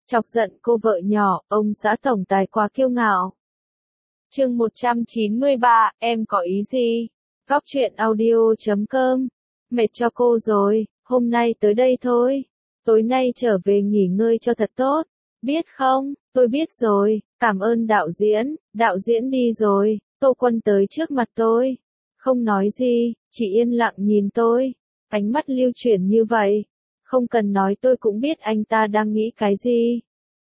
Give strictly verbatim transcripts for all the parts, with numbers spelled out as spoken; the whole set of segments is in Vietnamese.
Chọc giận cô vợ nhỏ, ông xã tổng tài quá kiêu ngạo. Chương một trăm chín mươi ba, em có ý gì? Góc truyện audio chấm com. Mệt cho cô rồi, hôm nay tới đây thôi. Tối nay trở về nghỉ ngơi cho thật tốt. Biết không, tôi biết rồi, cảm ơn đạo diễn, đạo diễn đi rồi. Tô Quân tới trước mặt tôi. Không nói gì, chỉ yên lặng nhìn tôi. Ánh mắt lưu chuyển như vậy. Không cần nói tôi cũng biết anh ta đang nghĩ cái gì.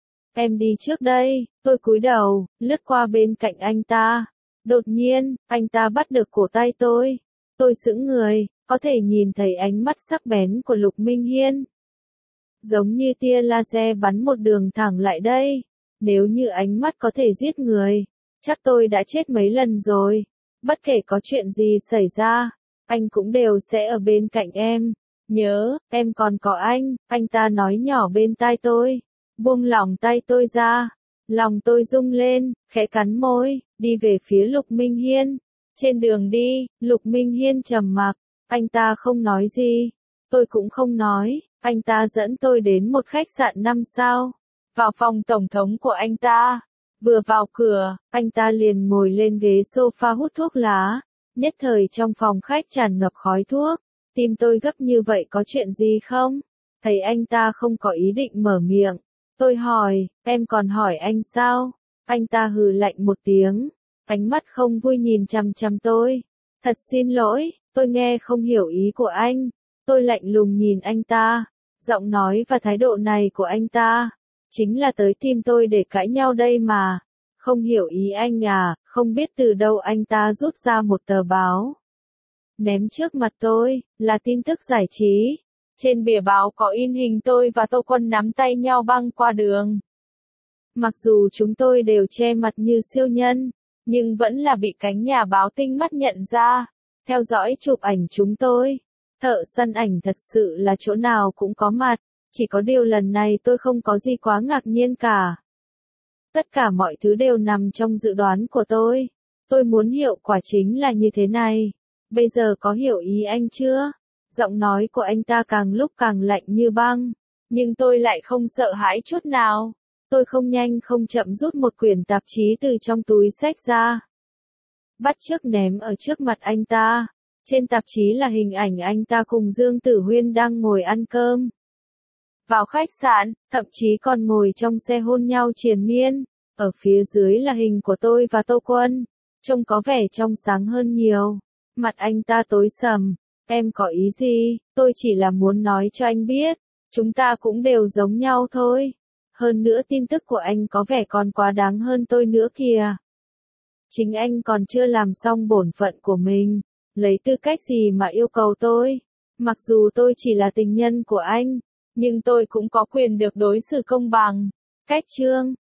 Em đi trước đây, tôi cúi đầu, lướt qua bên cạnh anh ta. Đột nhiên, anh ta bắt được cổ tay tôi. Tôi sững người, có thể nhìn thấy ánh mắt sắc bén của Lục Minh Hiên. Giống như tia laser bắn một đường thẳng lại đây. Nếu như ánh mắt có thể giết người, chắc tôi đã chết mấy lần rồi. Bất kể có chuyện gì xảy ra, anh cũng đều sẽ ở bên cạnh em. Nhớ, em còn có anh, anh ta nói nhỏ bên tai tôi. Buông lỏng tay tôi ra. Lòng tôi rung lên, khẽ cắn môi, đi về phía Lục Minh Hiên. Trên đường đi, Lục Minh Hiên trầm mặc, anh ta không nói gì. Tôi cũng không nói, anh ta dẫn tôi đến một khách sạn năm sao. Vào phòng tổng thống của anh ta. Vừa vào cửa, anh ta liền ngồi lên ghế sofa hút thuốc lá. Nhất thời trong phòng khách tràn ngập khói thuốc. Tim tôi gấp như vậy có chuyện gì không? Thấy anh ta không có ý định mở miệng. Tôi hỏi, em còn hỏi anh sao? Anh ta hừ lạnh một tiếng. Ánh mắt không vui nhìn chằm chằm tôi. Thật xin lỗi, tôi nghe không hiểu ý của anh. Tôi lạnh lùng nhìn anh ta. Giọng nói và thái độ này của anh ta chính là tới tim tôi để cãi nhau đây mà. Không hiểu ý anh à, không biết từ đâu anh ta rút ra một tờ báo. Ném trước mặt tôi, là tin tức giải trí. Trên bìa báo có in hình tôi và Tô Quân nắm tay nhau băng qua đường. Mặc dù chúng tôi đều che mặt như siêu nhân, nhưng vẫn là bị cánh nhà báo tinh mắt nhận ra. Theo dõi chụp ảnh chúng tôi. Thợ săn ảnh thật sự là chỗ nào cũng có mặt. Chỉ có điều lần này tôi không có gì quá ngạc nhiên cả. Tất cả mọi thứ đều nằm trong dự đoán của tôi. Tôi muốn hiệu quả chính là như thế này. Bây giờ có hiểu ý anh chưa? Giọng nói của anh ta càng lúc càng lạnh như băng. Nhưng tôi lại không sợ hãi chút nào. Tôi không nhanh không chậm rút một quyển tạp chí từ trong túi xách ra. Bắt chước ném ở trước mặt anh ta. Trên tạp chí là hình ảnh anh ta cùng Dương Tử Huyên đang ngồi ăn cơm. Vào khách sạn, thậm chí còn ngồi trong xe hôn nhau triền miên. Ở phía dưới là hình của tôi và Tô Quân. Trông có vẻ trong sáng hơn nhiều. Mặt anh ta tối sầm. Em có ý gì? Tôi chỉ là muốn nói cho anh biết. Chúng ta cũng đều giống nhau thôi. Hơn nữa tin tức của anh có vẻ còn quá đáng hơn tôi nữa kìa. Chính anh còn chưa làm xong bổn phận của mình. Lấy tư cách gì mà yêu cầu tôi? Mặc dù tôi chỉ là tình nhân của anh, nhưng tôi cũng có quyền được đối xử công bằng. Cách chương,